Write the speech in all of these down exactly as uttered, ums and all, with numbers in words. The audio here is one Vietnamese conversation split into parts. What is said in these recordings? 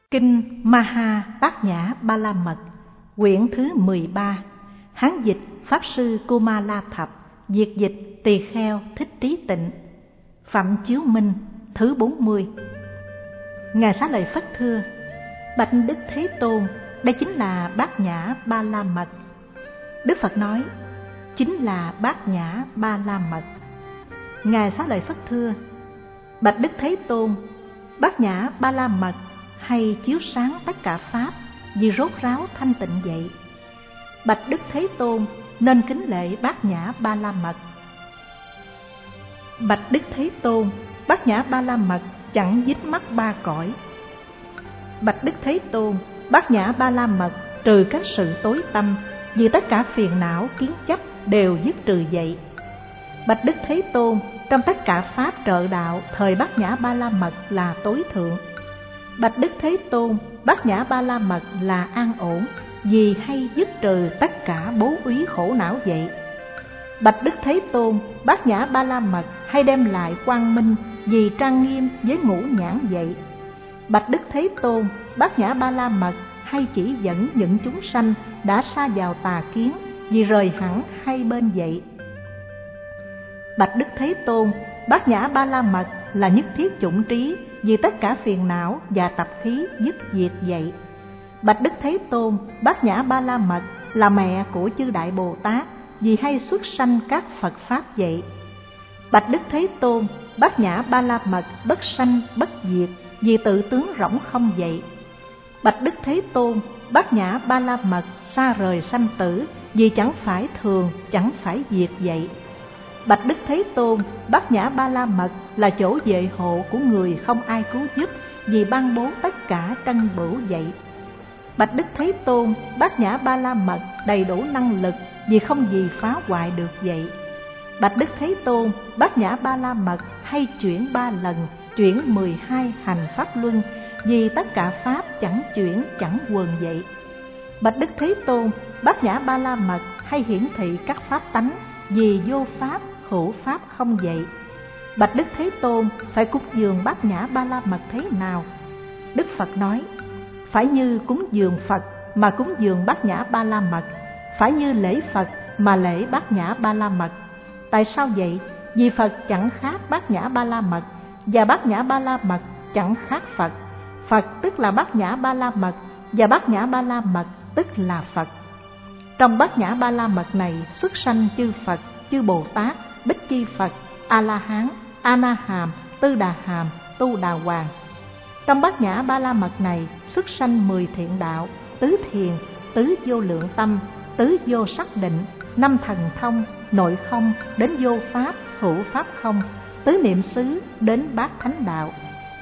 Kinh Maha Bát Nhã Ba La Mật, quyển thứ mười ba, Hán dịch Pháp sư Kumala Thập, Việt dịch Tỳ Kheo Thích Trí Tịnh, Phạm Chiếu Minh, thứ bốn mươi. Ngài Xá Lợi Phất thưa: Bạch Đức Thế Tôn, đây chính là Bát Nhã Ba La Mật. Đức Phật nói: chính là Bát Nhã Ba La Mật. Ngài Xá Lợi Phất thưa: Bạch Đức Thế Tôn, Bát Nhã Ba La Mật hay chiếu sáng tất cả pháp vì rốt ráo thanh tịnh vậy. Bạch Đức Thế Tôn, nên kính lễ Bát Nhã Ba La Mật. Bạch Đức Thế Tôn, Bát Nhã Ba La Mật chẳng dính mắc ba cõi. Bạch Đức Thế Tôn, Bát Nhã Ba La Mật trừ các sự tối tâm, vì tất cả phiền não kiến chấp đều dứt trừ vậy. Bạch Đức Thế Tôn, trong tất cả pháp trợ đạo, thời Bát Nhã Ba La Mật là tối thượng. Bạch Đức Thế Tôn, Bát Nhã Ba La Mật là an ổn, vì hay dứt trừ tất cả bố úy khổ não vậy. Bạch Đức Thế Tôn, Bát Nhã Ba La Mật hay đem lại quang minh, vì trang nghiêm với ngũ nhãn vậy. Bạch Đức Thế Tôn, Bát Nhã Ba La Mật hay chỉ dẫn những chúng sanh đã sa vào tà kiến, vì rời hẳn hai bên vậy. Bạch Đức Thế Tôn, Bát Nhã Ba La Mật là nhất thiết chủng trí, vì tất cả phiền não và tập khí dứt diệt vậy. Bạch Đức Thế Tôn, Bát Nhã Ba La Mật là mẹ của chư Đại Bồ Tát, vì hay xuất sanh các Phật Pháp vậy. Bạch Đức Thế Tôn, Bát Nhã Ba La Mật bất sanh bất diệt, vì tự tướng rỗng không vậy. Bạch Đức Thế Tôn, Bát Nhã Ba La Mật xa rời sanh tử, vì chẳng phải thường, chẳng phải diệt vậy. Bạch Đức Thế Tôn, Bát Nhã Ba La Mật là chỗ vệ hộ của người không ai cứu giúp, vì ban bố tất cả trân bửu vậy. Bạch Đức Thế Tôn, Bát Nhã Ba La Mật đầy đủ năng lực, vì không gì phá hoại được vậy. Bạch Đức Thế Tôn, Bát Nhã Ba La Mật hay chuyển ba lần, chuyển mười hai hành pháp luân, vì tất cả pháp chẳng chuyển chẳng quần vậy. Bạch Đức Thế Tôn, Bát Nhã Ba La Mật hay hiển thị các pháp tánh, vì vô pháp hữu pháp không vậy. Bạch Đức Thế Tôn, phải cúng dường Bát Nhã Ba La Mật thế nào? Đức Phật nói: phải như cúng dường Phật mà cúng dường Bát Nhã Ba La Mật, phải như lễ Phật mà lễ Bát Nhã Ba La Mật. Tại sao vậy? Vì Phật chẳng khác Bát Nhã Ba La Mật, và Bát Nhã Ba La Mật chẳng khác Phật. Phật tức là Bát Nhã Ba La Mật, và Bát Nhã Ba La Mật tức là Phật. Trong Bát Nhã Ba La Mật này xuất sanh chư Phật, chư Bồ Tát, Bích Chi Phật, A La Hán, A Na Hàm, Tư Đà Hàm, Tu Đà Hoàng. Trong Bát Nhã Ba La Mật này xuất sanh mười thiện đạo, tứ thiền, tứ vô lượng tâm, tứ vô sắc định, năm thần thông, nội không đến vô pháp, hữu pháp không, tứ niệm xứ đến bát thánh đạo.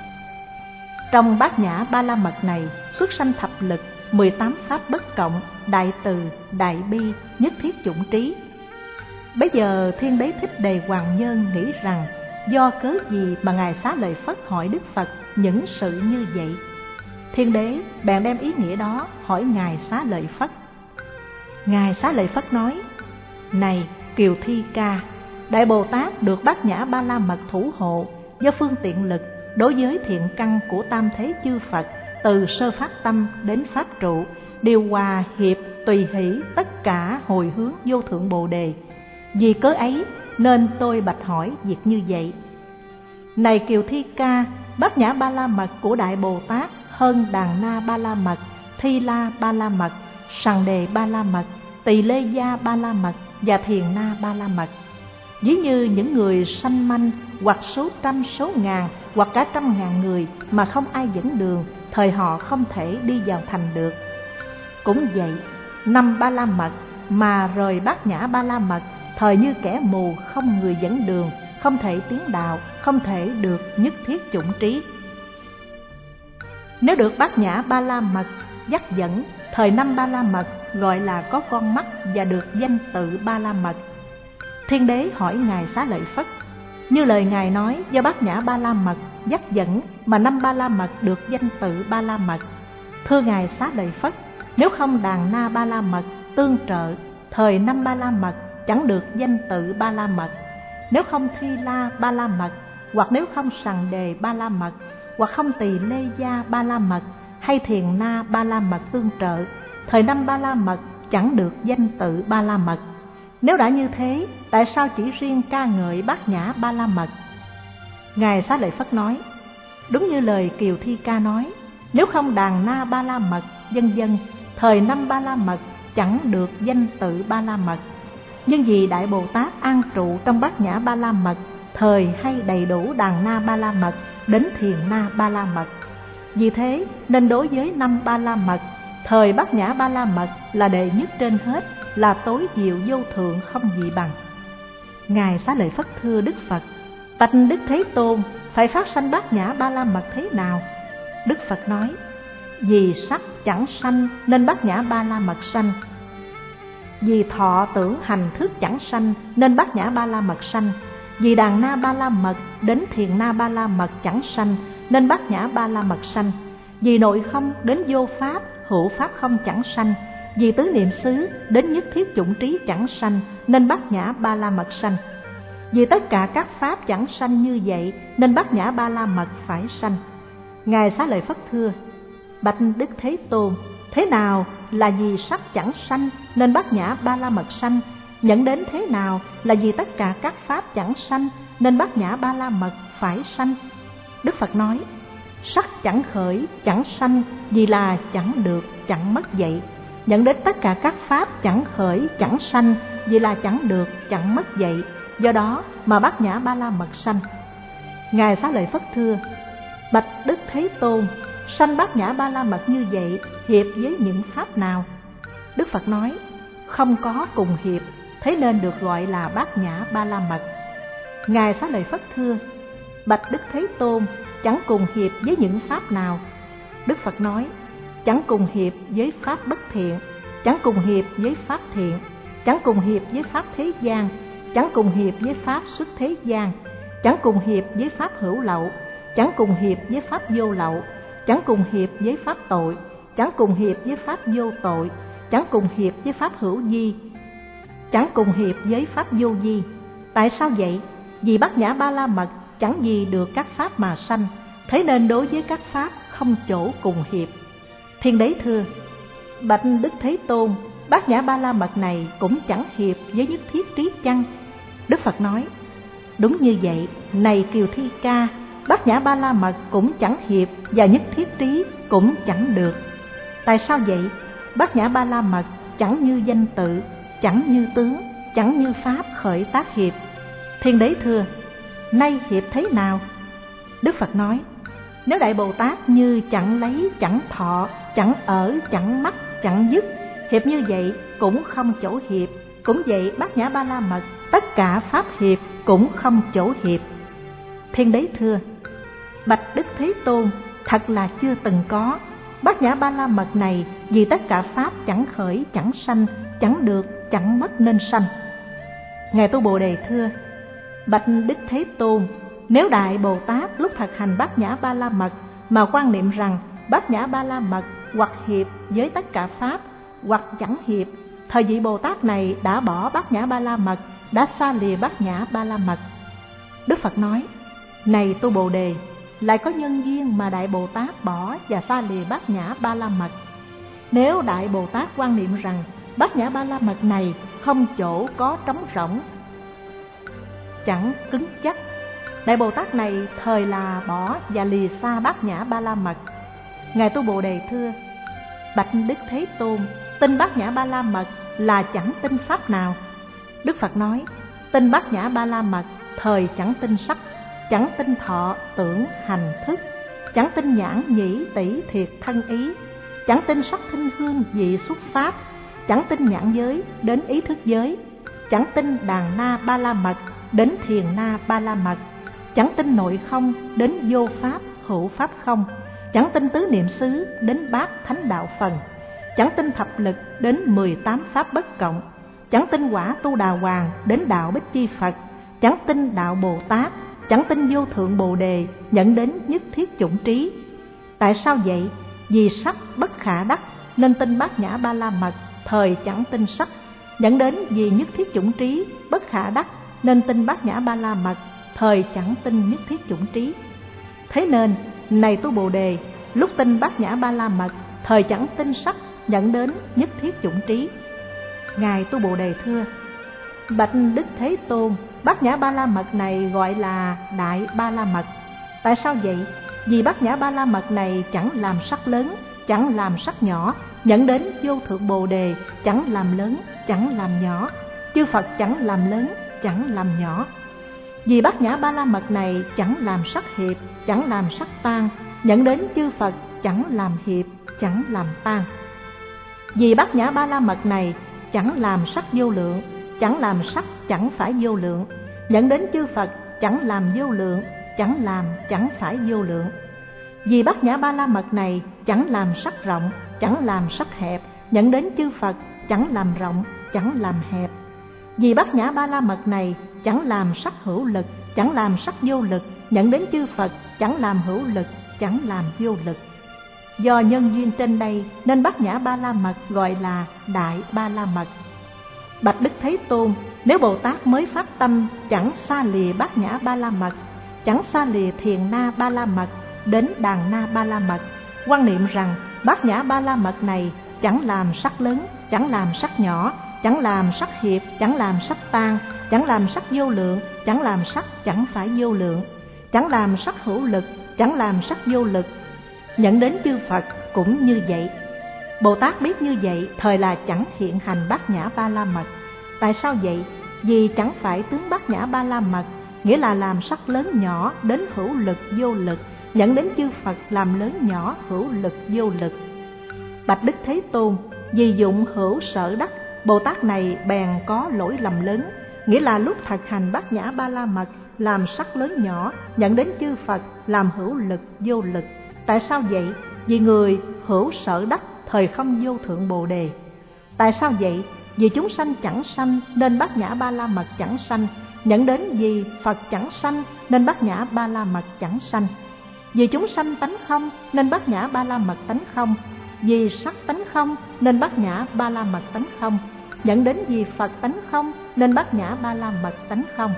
Trong Bát Nhã Ba La Mật này xuất sanh thập lực, mười tám pháp bất cộng, đại từ, đại bi, nhất thiết chủng trí. Bây giờ Thiên Đế Thích Đề Hoàng Nhân nghĩ rằng do cớ gì mà Ngài Xá Lợi Phất hỏi Đức Phật những sự như vậy. Thiên Đế bèn đem ý nghĩa đó hỏi Ngài Xá Lợi Phất. Ngài Xá Lợi Phất nói: này Kiều Thi Ca, Đại Bồ Tát được Bát Nhã Ba La Mật thủ hộ, do phương tiện lực đối với thiện căn của tam thế chư Phật, từ sơ phát tâm đến pháp trụ, điều hòa hiệp tùy hỷ tất cả hồi hướng vô thượng Bồ Đề. Vì cớ ấy nên tôi bạch hỏi việc như vậy. Này Kiều Thi Ca, Bát Nhã Ba La Mật của Đại Bồ Tát hơn Đàn Na Ba La Mật, Thi La Ba La Mật, Sằng Đề Ba La Mật, Tỳ Lê Gia Ba La Mật và Thiền Na Ba La Mật. Ví như những người sanh manh, hoặc số trăm số ngàn, hoặc cả trăm ngàn người mà không ai dẫn đường, thời họ không thể đi vào thành được. Cũng vậy, năm Ba La Mật mà rời Bát Nhã Ba La Mật, thời như kẻ mù không người dẫn đường, không thể tiến đạo, không thể được nhất thiết chủng trí. Nếu được Bát Nhã Ba La Mật dắt dẫn, thời năm Ba La Mật gọi là có con mắt và được danh tự Ba La Mật. Thiên Đế hỏi Ngài Xá Lợi Phất: như lời Ngài nói, do Bát Nhã Ba La Mật dắt dẫn mà năm Ba La Mật được danh tự Ba La Mật. Thưa Ngài Xá Lợi Phất, nếu không Đàn Na Ba La Mật tương trợ, thời năm Ba La Mật chẳng được danh tự Ba La Mật. Nếu không Thi La Ba La Mật, hoặc nếu không Sằng Đề Ba La Mật, hoặc không Tỳ Lê Gia Ba La Mật, hay thiền na ba la mật tương trợ, thời năm ba la mật chẳng được danh tự ba la mật. Nếu đã như thế, tại sao chỉ riêng ca ngợi Bát Nhã ba la mật? Ngài Xá Lợi Phất nói, đúng như lời Kiều Thi Ca nói, nếu không đàn na ba la mật, vân vân, thời năm ba la mật chẳng được danh tự ba la mật. Nhưng vì Đại Bồ Tát an trụ trong Bát Nhã ba la mật, thời hay đầy đủ đàn na ba la mật đến thiền na ba la mật. Vì thế nên đối với năm ba la mật, thời Bát Nhã ba la mật là đệ nhất trên hết, là tối diệu vô thượng không gì bằng. Ngài Xá Lợi Phất thưa Đức Phật, bạch Đức Thế Tôn, phải phát sanh Bát Nhã ba la mật thế nào? Đức Phật nói, vì sắc chẳng sanh nên Bát Nhã ba la mật sanh, vì thọ tưởng hành thức chẳng sanh nên Bát Nhã ba la mật sanh, vì đàn na ba la mật đến thiền na ba la mật chẳng sanh nên Bát Nhã ba la mật sanh, vì nội không đến vô pháp hữu pháp không chẳng sanh, vì tứ niệm xứ đến nhất thiết chủng trí chẳng sanh nên Bát Nhã ba la mật sanh. Vì tất cả các pháp chẳng sanh như vậy nên Bát Nhã ba la mật phải sanh. Ngài Xá Lợi Phất thưa, bạch Đức Thế Tôn, thế nào là vì sắc chẳng sanh nên Bát Nhã ba la mật sanh? Nhận đến thế nào là vì tất cả các pháp chẳng sanh nên Bát Nhã ba la mật phải sanh? Đức Phật nói, sắc chẳng khởi chẳng sanh vì là chẳng được chẳng mất vậy. Nhận đến tất cả các pháp chẳng khởi chẳng sanh vì là chẳng được chẳng mất vậy, do đó mà Bát Nhã ba la mật sanh. Ngài Xá Lợi Phất thưa, bạch Đức Thế Tôn, sanh Bát Nhã ba la mật như vậy hiệp với những pháp nào? Đức Phật nói, không có cùng hiệp, thế nên được gọi là Bát Nhã ba la mật. Ngài Xá Lợi Phất thưa, bạch Đức Thế Tôn, chẳng cùng hiệp với những pháp nào? Đức Phật nói, chẳng cùng hiệp với pháp bất thiện, chẳng cùng hiệp với pháp thiện, chẳng cùng hiệp với pháp thế gian, chẳng cùng hiệp với pháp xuất thế gian, chẳng cùng hiệp với pháp hữu lậu, chẳng cùng hiệp với pháp vô lậu, chẳng cùng hiệp với pháp tội, chẳng cùng hiệp với pháp vô tội, chẳng cùng hiệp với pháp hữu vi, chẳng cùng hiệp với pháp vô vi. Tại sao vậy? Vì Bát Nhã ba la mật chẳng gì được các pháp mà sanh, thế nên đối với các pháp không chỗ cùng hiệp. Thiên Đế thưa, bạch Đức Thế Tôn, Bát Nhã ba la mật này cũng chẳng hiệp với nhất thiết trí chăng? Đức Phật nói, đúng như vậy, này Kiều Thi Ca, Bát Nhã ba la mật cũng chẳng hiệp và nhất thiết trí cũng chẳng được. Tại sao vậy? Bát Nhã ba la mật chẳng như danh tự, chẳng như tướng, chẳng như pháp khởi tác hiệp. Thiên Đế thưa, nay hiệp thế nào? Đức Phật nói, nếu Đại Bồ Tát như chẳng lấy, chẳng thọ, chẳng ở, chẳng mắc, chẳng dứt, hiệp như vậy cũng không chỗ hiệp. Cũng vậy Bát Nhã ba la mật, tất cả pháp hiệp cũng không chỗ hiệp. Thiên Đế thưa, bạch Đức Thế Tôn, thật là chưa từng có. Bát Nhã ba la mật này vì tất cả pháp chẳng khởi, chẳng sanh, chẳng được, chẳng mất nên sanh. Ngài Tu Bồ Đề thưa, bạch Đức Thế Tôn, nếu Đại Bồ Tát lúc thực hành Bát Nhã ba la mật mà quan niệm rằng Bát Nhã ba la mật hoặc hiệp với tất cả pháp hoặc chẳng hiệp, thời vị Bồ Tát này đã bỏ Bát Nhã ba la mật, đã xa lìa Bát Nhã ba la mật. Đức Phật nói, này Tu Bồ Đề, lại có nhân duyên mà Đại Bồ Tát bỏ và xa lìa Bát Nhã ba la mật. Nếu Đại Bồ Tát quan niệm rằng Bát Nhã ba la mật này không chỗ có trống rỗng, chẳng cứng chắc, Đại Bồ Tát này thời là bỏ và lìa xa Bát Nhã ba la mật. Ngài Tu Bồ Đề thưa, bạch Đức Thế Tôn, tin Bát Nhã ba la mật là chẳng tin pháp nào? Đức Phật nói, tin Bát Nhã ba la mật thời chẳng tin sắc, chẳng tin thọ tưởng hành thức, chẳng tin nhãn nhĩ tỷ thiệt thân ý, chẳng tin sắc thinh hương vị xuất pháp, chẳng tin nhãn giới đến ý thức giới, chẳng tin đàn na ba la mật đến thiền na ba la mật, chẳng tin nội không đến vô pháp hữu pháp không, chẳng tin tứ niệm xứ đến bát thánh đạo phần, chẳng tin thập lực đến mười tám pháp bất cộng, chẳng tin quả tu đà hoàng đến đạo Bích Chi Phật, chẳng tin đạo Bồ Tát, chẳng tin vô thượng Bồ Đề nhận đến nhất thiết chủng trí. Tại sao vậy? Vì sắc bất khả đắc nên tin Bát Nhã ba la mật thời chẳng tin sắc, dẫn đến vì nhất thiết chủng trí bất khả đắc nên tin Bát Nhã ba la mật thời chẳng tin nhất thiết chủng trí. Thế nên, này Tu Bồ Đề, lúc tin Bát Nhã Ba La Mật, thời chẳng tin sắc, dẫn đến nhất thiết chủng trí. Ngài Tu Bồ Đề thưa: Bạch Đức Thế Tôn, Bát Nhã Ba La Mật này gọi là Đại Ba La Mật. Tại sao vậy? Vì Bát Nhã Ba La Mật này chẳng làm sắc lớn, chẳng làm sắc nhỏ, dẫn đến vô thượng Bồ Đề, chẳng làm lớn, chẳng làm nhỏ. Chư Phật chẳng làm lớn, chẳng làm nhỏ. Vì Bát Nhã Ba La Mật này chẳng làm sắc hiệp, chẳng làm sắc tan, dẫn đến chư Phật chẳng làm hiệp, chẳng làm tan. Vì Bát Nhã Ba La Mật này chẳng làm sắc vô lượng, chẳng làm sắc chẳng phải vô lượng, dẫn đến chư Phật chẳng làm vô lượng, chẳng làm chẳng phải vô lượng. Vì Bát Nhã Ba La Mật này chẳng làm sắc rộng, chẳng làm sắc hẹp, dẫn đến chư Phật chẳng làm rộng, chẳng làm hẹp. Vì Bát Nhã Ba La Mật này chẳng làm sắc hữu lực, chẳng làm sắc vô lực, dẫn đến chư Phật chẳng làm hữu lực, chẳng làm vô lực. Do nhân duyên trên đây nên Bát Nhã Ba La Mật gọi là Đại Ba La Mật. Bạch Đức Thế Tôn, nếu Bồ Tát mới phát tâm chẳng xa lìa Bát Nhã Ba La Mật, chẳng xa lìa Thiền Na Ba La Mật, đến Đàn Na Ba La Mật, quan niệm rằng Bát Nhã Ba La Mật này chẳng làm sắc lớn, chẳng làm sắc nhỏ, chẳng làm sắc hiệp, chẳng làm sắc tan, chẳng làm sắc vô lượng, chẳng làm sắc chẳng phải vô lượng, chẳng làm sắc hữu lực, chẳng làm sắc vô lực, dẫn đến chư Phật cũng như vậy. Bồ Tát biết như vậy, thời là chẳng hiện hành Bát Nhã Ba La Mật. Tại sao vậy? Vì chẳng phải tướng Bát Nhã Ba La Mật, nghĩa là làm sắc lớn nhỏ đến hữu lực vô lực, dẫn đến chư Phật làm lớn nhỏ hữu lực vô lực. Bạch Đức Thế Tôn, vì dụng hữu sở đắc, Bồ Tát này bèn có lỗi lầm lớn, nghĩa là lúc thực hành Bát Nhã Ba La Mật làm sắc lớn nhỏ, dẫn đến chư Phật làm hữu lực vô lực. Tại sao vậy? Vì người hữu sở đắc thời không vô thượng Bồ Đề. Tại sao vậy? Vì chúng sanh chẳng sanh nên Bát Nhã Ba La Mật chẳng sanh, dẫn đến vì Phật chẳng sanh nên Bát Nhã Ba La Mật chẳng sanh. Vì chúng sanh tánh không nên Bát Nhã Ba La Mật tánh không. Vì sắc tánh không nên Bát Nhã Ba La Mật tánh không, dẫn đến vì Phật tánh không nên Bát Nhã Ba La Mật tánh không.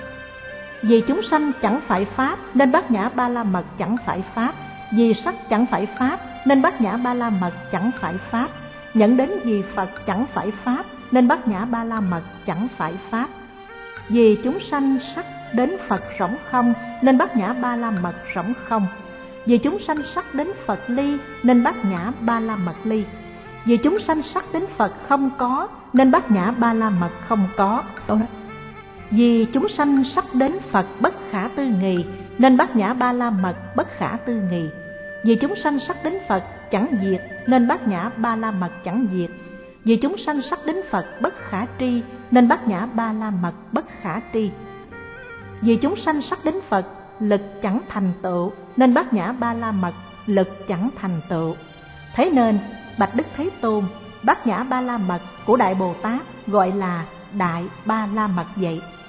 Vì chúng sanh chẳng phải pháp nên Bát Nhã Ba La Mật chẳng phải pháp. Vì sắc chẳng phải pháp nên Bát Nhã Ba La Mật chẳng phải pháp, dẫn đến vì Phật chẳng phải pháp nên Bát Nhã Ba La Mật chẳng phải pháp. Vì chúng sanh sắc đến Phật rỗng không nên Bát Nhã Ba La Mật rỗng không. Vì chúng sanh sắc đến Phật ly nên Bát Nhã Ba La Mật ly. Vì chúng sanh sắc đến Phật không có nên Bát Nhã Ba La Mật không có. Vì chúng sanh sắc đến Phật bất khả tư nghì nên Bát Nhã Ba La Mật bất khả tư nghì. Vì chúng sanh sắc đến Phật chẳng diệt nên Bát Nhã Ba La Mật chẳng diệt. Vì chúng sanh sắc đến Phật bất khả tri nên Bát Nhã Ba La Mật bất khả tri. Vì chúng sanh sắc đến Phật lực chẳng thành tựu nên Bát Nhã Ba La Mật lực chẳng thành tựu. Thế nên Bạch Đức Thế Tôn, Bát Nhã Ba La Mật của Đại Bồ Tát gọi là Đại Ba La Mật vậy.